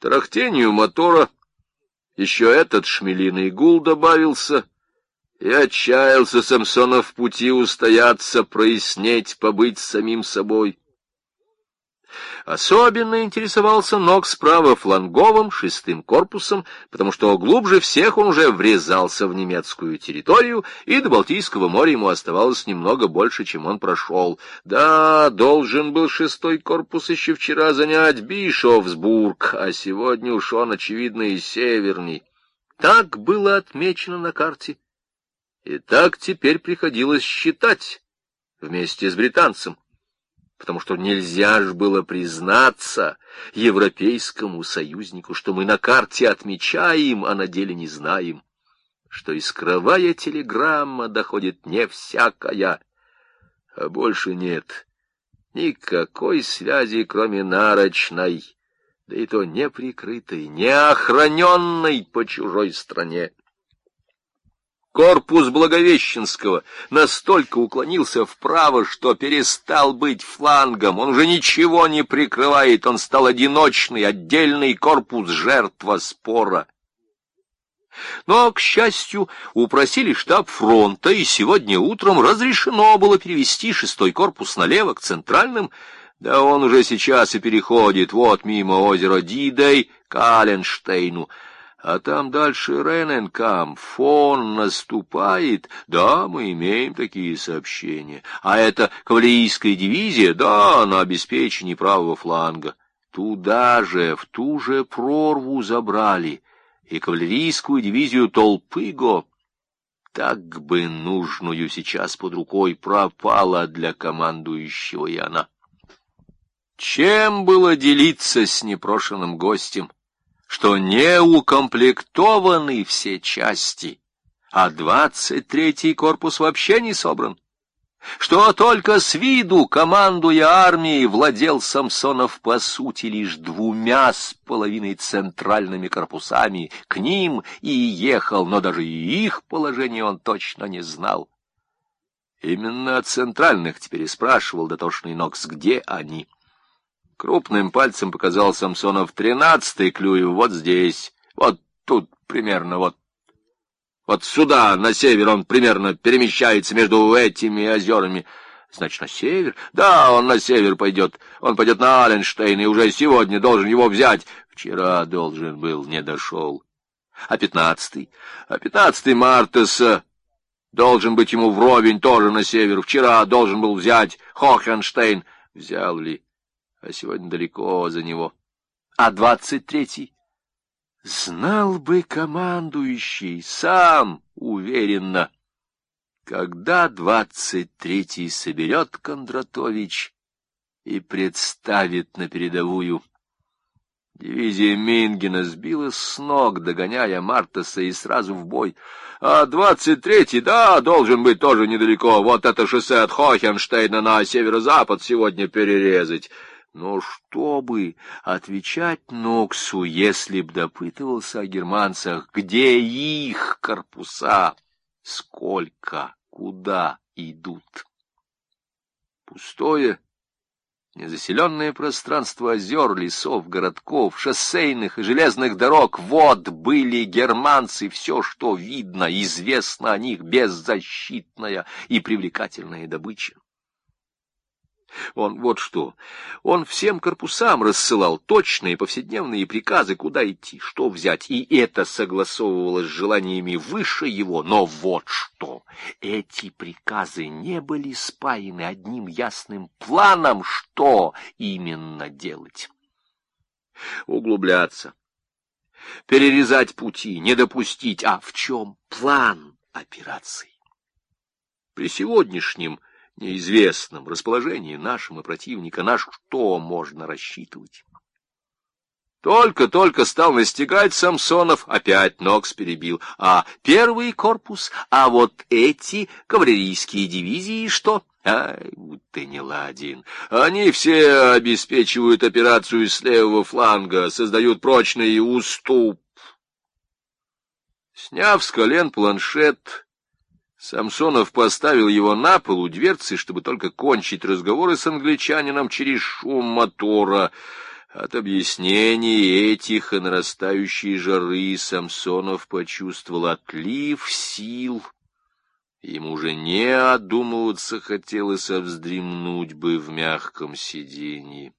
тарахтению мотора еще этот шмелиный гул добавился, и отчаялся Самсонов в пути устояться, прояснеть, побыть самим собой. Особенно интересовался Нокс правофланговым 6-м корпусом, потому что глубже всех он уже врезался в немецкую территорию, и до Балтийского моря ему оставалось немного больше, чем он прошел. Да, должен был 6-й корпус еще вчера занять Бишофсбург, а сегодня уж он, очевидно, и северней. Так было отмечено на карте, и так теперь приходилось считать вместе с британцем, потому что нельзя ж было признаться европейскому союзнику, что мы на карте отмечаем, а на деле не знаем, что искровая телеграмма доходит не всякая, а больше нет никакой связи, кроме нарочной, да и то не прикрытой, не охраненной по чужой стране. Корпус Благовещенского настолько уклонился вправо, что перестал быть флангом. Он уже ничего не прикрывает, он стал одиночный, отдельный корпус, жертва спора. Но, к счастью, упросили штаб фронта, и сегодня утром разрешено было перевести 6-й корпус налево, к центральным. Да он уже сейчас и переходит, вот мимо озера Дидей, к Аленштейну. А там дальше Рененкамп, фон наступает, да, мы имеем такие сообщения. А это кавалерийская дивизия, да, на обеспечении правого фланга. Туда же, в ту же прорву забрали и кавалерийскую дивизию Толпыго. Так бы нужную сейчас под рукой пропала для командующего и она. Чем было делиться с непрошенным гостем, что не укомплектованы все части, а 23-й корпус вообще не собран, что только с виду, командуя армией, владел Самсонов по сути лишь 2,5 центральными корпусами, к ним и ехал, но даже и их положение он точно не знал. Именно о центральных теперь и спрашивал дотошный Нокс, где они. Крупным пальцем показал Самсонов 13-й Клюев, вот здесь, вот тут примерно, вот сюда, на север, он примерно перемещается между этими озерами. Значит, на север? Да, он на север пойдет. Он пойдет на Аленштейн, и уже сегодня должен его взять. Вчера должен был, не дошел. А 15-й? А 15-й Мартеса должен быть ему вровень, тоже на север. Вчера должен был взять Хохенштейн. Взял ли? А сегодня далеко за него. А 23-й? Знал бы командующий, сам уверенно. Когда 23-й соберет Кондратович и представит на передовую. Дивизия Мингена сбила с ног, догоняя Мартеса, и сразу в бой. А 23-й, да, должен быть тоже недалеко. Вот это шоссе от Хохенштейна на северо-запад сегодня перерезать. Но чтобы отвечать Ноксу, если б допытывался о германцах, где их корпуса, сколько, куда идут. Пустое, незаселенное пространство озер, лесов, городков, шоссейных и железных дорог — вот были германцы, все, что видно, известно о них, беззащитная и привлекательная добыча. Он вот что, он всем корпусам рассылал точные повседневные приказы, куда идти, что взять, и это согласовывалось с желаниями выше его, но вот что, эти приказы не были спаяны одним ясным планом, что именно делать. Углубляться, перерезать пути, не допустить, а в чем план операции? При сегодняшнем неизвестном расположении нашим и противника, на что можно рассчитывать? Только стал настигать Самсонов, опять Нокс перебил. А 1-й корпус, а вот эти кавалерийские дивизии что? Ай, ты не ладен. Они все обеспечивают операцию с левого фланга, создают прочный уступ. Сняв с колен планшет, Самсонов поставил его на пол у дверцы, чтобы только кончить разговоры с англичанином через шум мотора. От объяснений этих и нарастающей жары Самсонов почувствовал отлив сил. Ему уже не одумываться хотелось, а вздремнуть бы в мягком сиденье.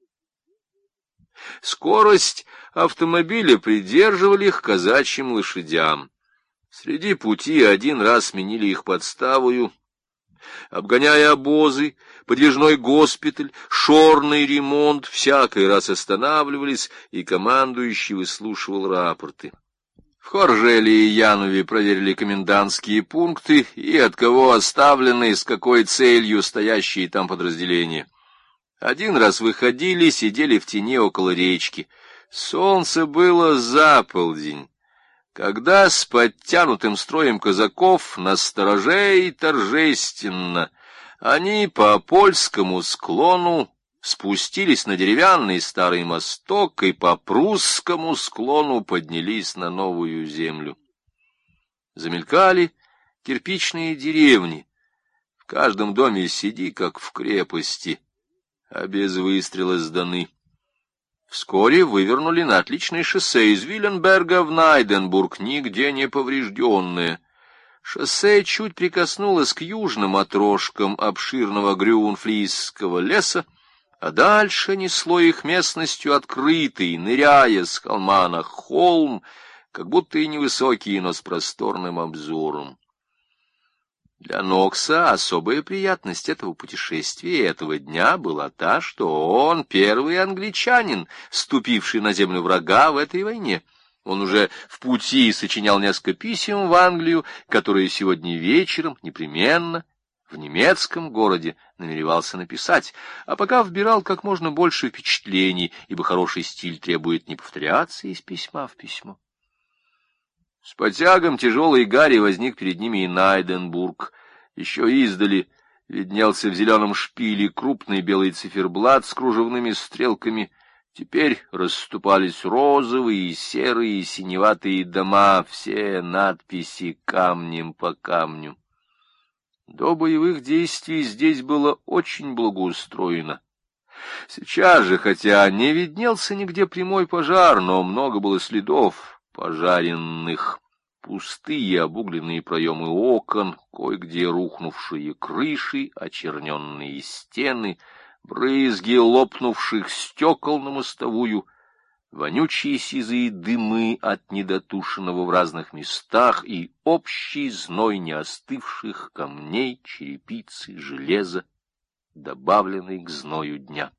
Скорость автомобиля придерживали к казачьим лошадям. Среди пути один раз сменили их подставою. Обгоняя обозы, подвижной госпиталь, шорный ремонт, всякий раз останавливались, и командующий выслушивал рапорты. В Хоржеле и Янове проверили комендантские пункты и от кого оставлены, с какой целью стоящие там подразделения. Один раз выходили, сидели в тени около речки. Солнце было за полдень, когда с подтянутым строем казаков настороже и торжественно они по польскому склону спустились на деревянный старый мосток и по прусскому склону поднялись на новую землю. Замелькали кирпичные деревни. В каждом доме сиди, как в крепости, а без выстрела сданы. Вскоре вывернули на отличное шоссе из Виленберга в Найденбург, нигде не поврежденное. Шоссе чуть прикоснулось к южным отрожкам обширного грюнфлийского леса, а дальше несло их местностью открытой, ныряя с холма на холм, как будто и невысокий, но с просторным обзором. Для Нокса особая приятность этого путешествия и этого дня была та, что он первый англичанин, ступивший на землю врага в этой войне. Он уже в пути сочинял несколько писем в Англию, которые сегодня вечером непременно в немецком городе намеревался написать, а пока вбирал как можно больше впечатлений, ибо хороший стиль требует не повторяться из письма в письмо. С потягом тяжелой гари возник перед ними и Найденбург. Еще издали виднелся в зеленом шпиле крупный белый циферблат с кружевными стрелками. Теперь расступались розовые, серые, синеватые дома, все надписи камнем по камню. До боевых действий здесь было очень благоустроено. Сейчас же, хотя не виднелся нигде прямой пожар, но много было следов пожаренных. Пустые обугленные проемы окон, кое-где рухнувшие крыши, очерненные стены, брызги лопнувших стекол на мостовую, вонючие сизые дымы от недотушенного в разных местах и общий зной неостывших камней, черепицы, железа, добавленный к зною дня.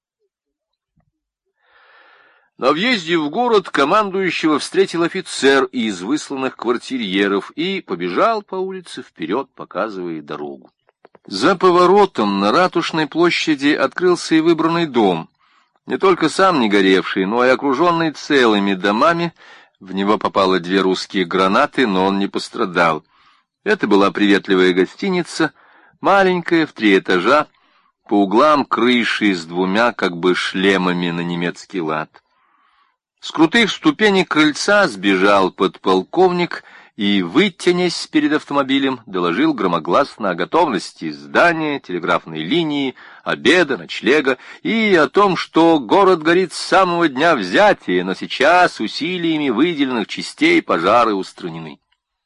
На въезде в город командующего встретил офицер из высланных квартирьеров и побежал по улице вперед, показывая дорогу. За поворотом на Ратушной площади открылся и выбранный дом, не только сам не горевший, но и окруженный целыми домами. В него попало 2 русские гранаты, но он не пострадал. Это была приветливая гостиница, маленькая, в 3 этажа, по углам крыши с 2 как бы шлемами на немецкий лад. С крутых ступенек крыльца сбежал подполковник и, вытянясь перед автомобилем, доложил громогласно о готовности здания, телеграфной линии, обеда, ночлега и о том, что город горит с самого дня взятия, но сейчас усилиями выделенных частей пожары устранены.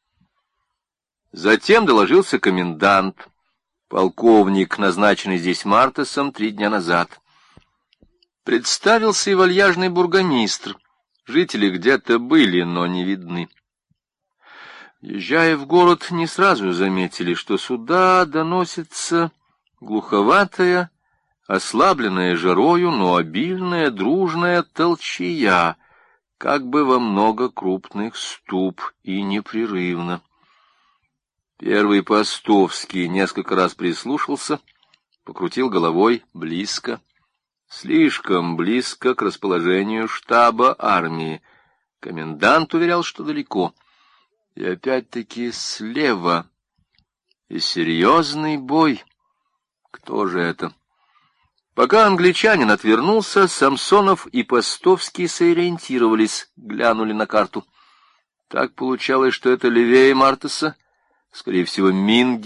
Затем доложился комендант, полковник, назначенный здесь Мартесом 3 дня назад. Представился и вальяжный бургомистр. Жители где-то были, но не видны. Езжая в город, не сразу заметили, что сюда доносится глуховатая, ослабленная жарою, но обильная, дружная толчая, как бы во много крупных ступ и непрерывно. Первый Постовский несколько раз прислушался, покрутил головой близко. Слишком близко к расположению штаба армии. Комендант уверял, что далеко. И опять-таки слева. И серьезный бой. Кто же это? Пока англичанин отвернулся, Самсонов и Постовский сориентировались, глянули на карту. Так получалось, что это левее Мартеса, скорее всего, Мингин,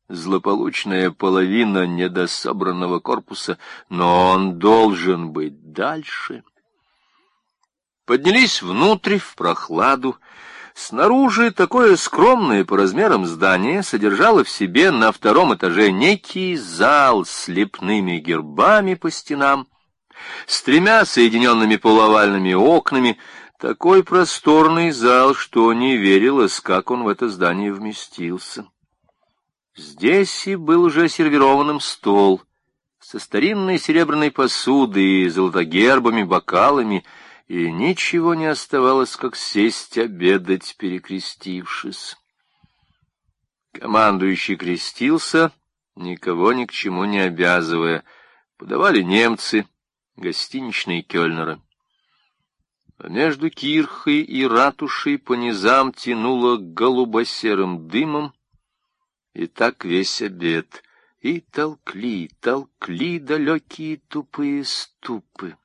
злополучная половина недособранного корпуса, но он должен быть дальше. Поднялись внутрь, в прохладу. Снаружи такое скромное по размерам здание содержало в себе на втором этаже некий зал с лепными гербами по стенам, с 3 соединенными полуовальными окнами, такой просторный зал, что не верилось, как он в это здание вместился. Здесь и был уже сервированным стол со старинной серебряной посудой и золотогербами, бокалами, и ничего не оставалось, как сесть обедать, перекрестившись. Командующий крестился, никого ни к чему не обязывая. Подавали немцы, гостиничные кёльнеры. А между кирхой и ратушей по низам тянуло голубо-серым дымом, и так весь обед. И толкли далекие тупые ступы.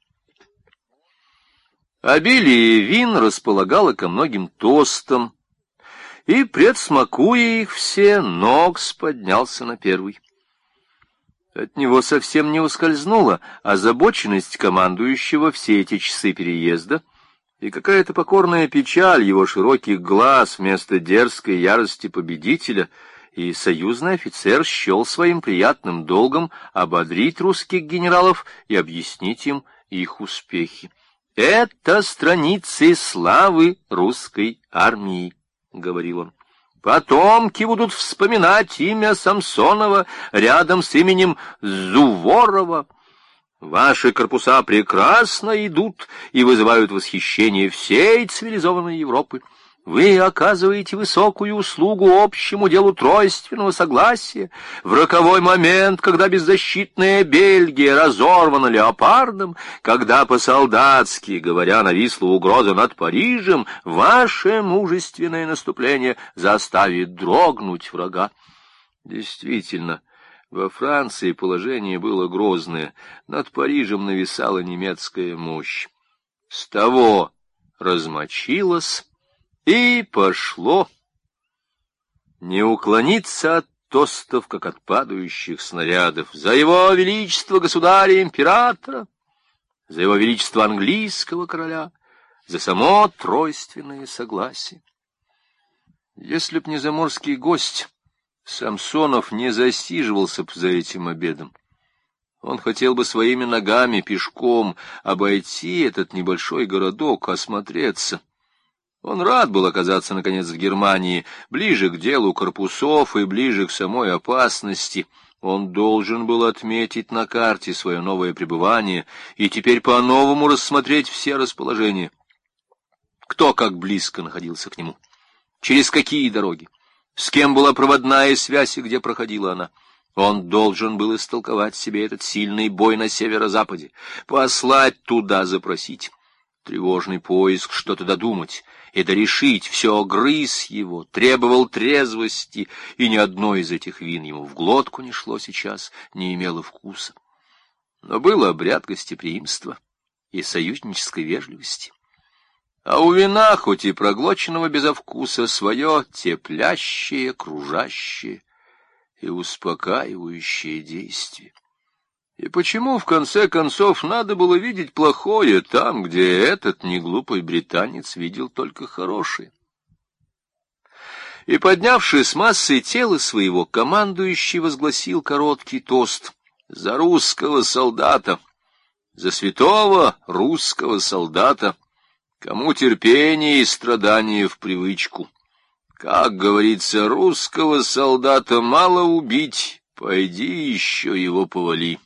Обилие вин располагало ко многим тостам, и, предсмакуя их все, Нокс поднялся на первый. От него совсем не ускользнула озабоченность командующего все эти часы переезда, и какая-то покорная печаль его широких глаз вместо дерзкой ярости победителя, и союзный офицер счел своим приятным долгом ободрить русских генералов и объяснить им их успехи. «Это страницы славы русской армии», — говорил он. «Потомки будут вспоминать имя Самсонова рядом с именем Зуворова. Ваши корпуса прекрасно идут и вызывают восхищение всей цивилизованной Европы. Вы оказываете высокую услугу общему делу тройственного согласия в роковой момент, когда беззащитная Бельгия разорвана леопардом, когда по-солдатски, говоря, нависла угроза над Парижем, ваше мужественное наступление заставит дрогнуть врага». Действительно, во Франции положение было грозное, над Парижем нависала немецкая мощь. С того размочилась и пошло. Не уклониться от тостов, как от падающих снарядов, за его величество государя-императора, за его величество английского короля, за само тройственное согласие. Если б не заморский гость, Самсонов не засиживался б за этим обедом. Он хотел бы своими ногами пешком обойти этот небольшой городок, осмотреться. Он рад был оказаться, наконец, в Германии, ближе к делу корпусов и ближе к самой опасности. Он должен был отметить на карте свое новое пребывание и теперь по-новому рассмотреть все расположения. Кто как близко находился к нему, через какие дороги, с кем была проводная связь и где проходила она. Он должен был истолковать себе этот сильный бой на северо-западе, послать туда запросить. Тревожный поиск, что-то додумать и дорешить, все грыз его, требовал трезвости, и ни одно из этих вин ему в глотку не шло сейчас, не имело вкуса. Но был обряд гостеприимства и союзнической вежливости. А у вина, хоть и проглоченного безо вкуса, свое теплящее, кружащее и успокаивающее действие. И почему, в конце концов, надо было видеть плохое там, где этот неглупый британец видел только хорошее? И, поднявшись с массой тела своего, командующий возгласил короткий тост за русского солдата, за святого русского солдата, кому терпение и страдания в привычку. Как говорится, русского солдата мало убить, пойди еще его повали.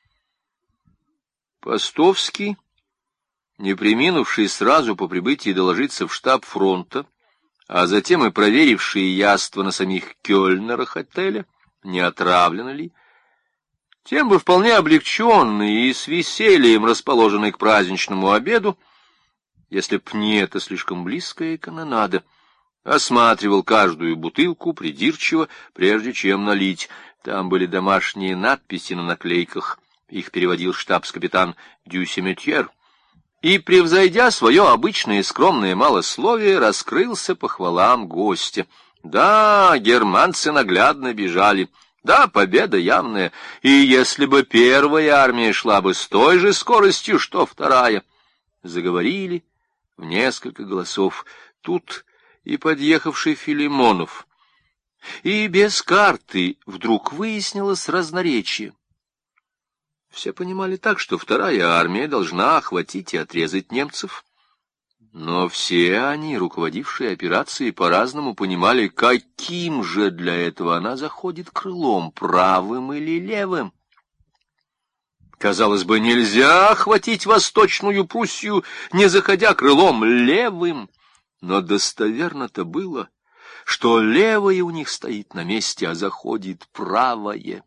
Постовский, не преминувший сразу по прибытии доложиться в штаб фронта, а затем и проверивший яство на самих кёльнерах отеля, не отравлено ли, тем бы вполне облегченный и с весельем расположенный к праздничному обеду, если б не это слишком близкая канонада, осматривал каждую бутылку придирчиво, прежде чем налить. Там были домашние надписи на наклейках, их переводил штабс-капитан Дюсеметьер, и, превзойдя свое обычное скромное малословие, раскрылся похвалам гостя. Да, германцы наглядно бежали. Да, победа явная. И если бы первая армия шла бы с той же скоростью, что вторая. Заговорили в несколько голосов. Тут и подъехавший Филимонов. И без карты вдруг выяснилось разноречие. Все понимали так, что вторая армия должна охватить и отрезать немцев. Но все они, руководившие операцией, по-разному понимали, каким же для этого она заходит крылом, правым или левым. Казалось бы, нельзя охватить Восточную Пруссию, не заходя крылом левым. Но достоверно-то было, что левое у них стоит на месте, а заходит правое.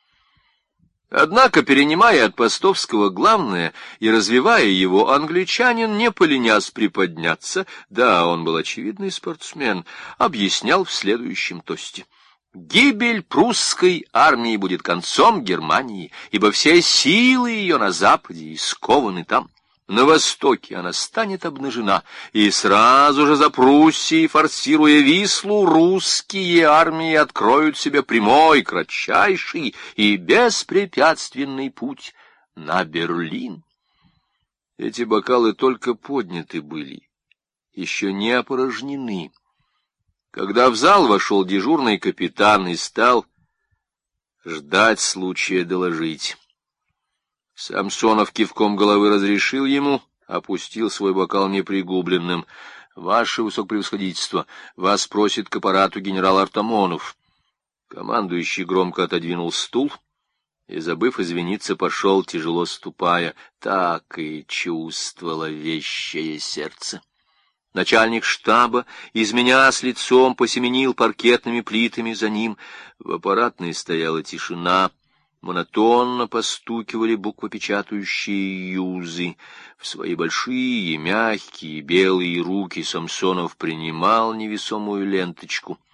Однако, перенимая от Постовского главное и развивая его, англичанин, не поленясь приподняться, да, он был очевидный спортсмен, объяснял в следующем тосте. Гибель прусской армии будет концом Германии, ибо все силы ее на западе скованы там. На востоке она станет обнажена, и сразу же за Пруссией, форсируя Вислу, русские армии откроют себе прямой, кратчайший и беспрепятственный путь на Берлин. Эти бокалы только подняты были, еще не опорожнены, когда в зал вошел дежурный капитан и стал ждать случая доложить. Самсонов кивком головы разрешил ему, опустил свой бокал непригубленным. — Ваше высокопревосходительство, вас просит к аппарату генерал Артамонов. Командующий громко отодвинул стул и, забыв извиниться, пошел, тяжело ступая. Так и чувствовало вещее сердце. Начальник штаба, изменя с лицом, посеменил паркетными плитами за ним. В аппаратной стояла тишина. Монотонно постукивали буквопечатающие юзы. В свои большие, мягкие, белые руки Самсонов принимал невесомую ленточку.